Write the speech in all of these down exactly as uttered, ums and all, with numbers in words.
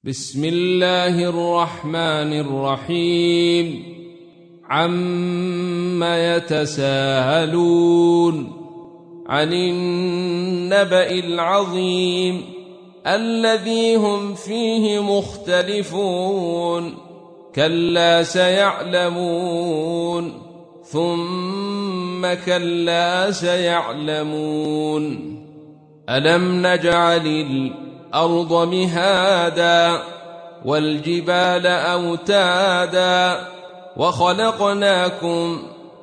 بسم الله الرحمن الرحيم عم يتساءلون عن النبأ العظيم الذي هم فيه مختلفون كلا سيعلمون ثم كلا سيعلمون ألم نجعل الأرض مهادا والجبال أوتادا وخلقناكم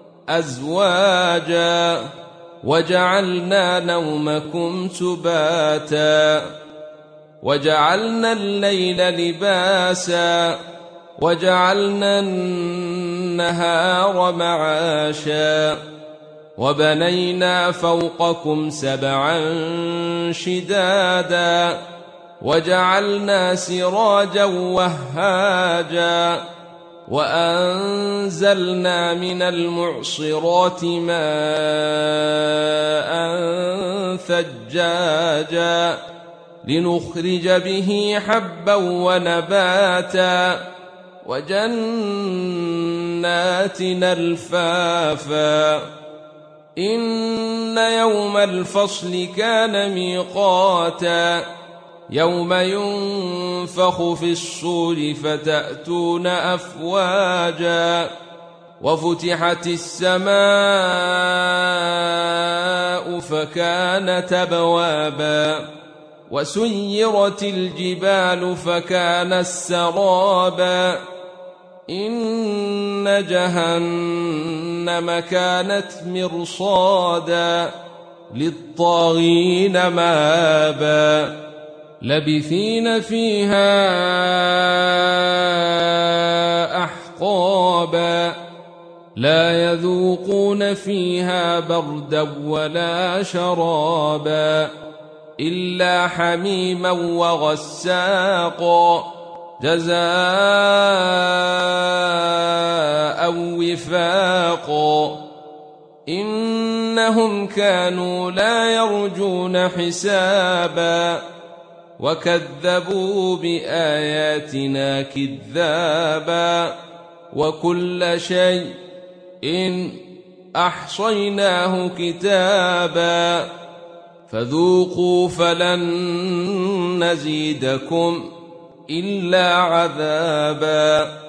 أزواجا وجعلنا نومكم سباتا وجعلنا الليل لباسا وجعلنا النهار معاشا وبنينا فوقكم سبعا شدادا وجعلنا سراجا وهاجا وأنزلنا من المعصرات ماء ثجاجا لنخرج به حبا ونباتا وجنات ألفافا إن يوم الفصل كان ميقاتا يوم ينفخ في الصور فتأتون أفواجا وفتحت السماء فكانت أبوابا وسيرت الجبال فكانت سرابا إن جهنم كانت مرصادا للطاغين مآبا لبثين فيها أحقابا لا يذوقون فيها بردا ولا شرابا إلا حميما وغساقا جزاء وفاقا إنهم كانوا لا يرجون حسابا وكذبوا بآياتنا كذابا وكل شيء إن أحصيناه كتابا فذوقوا فلن نزيدكم إلا عذابا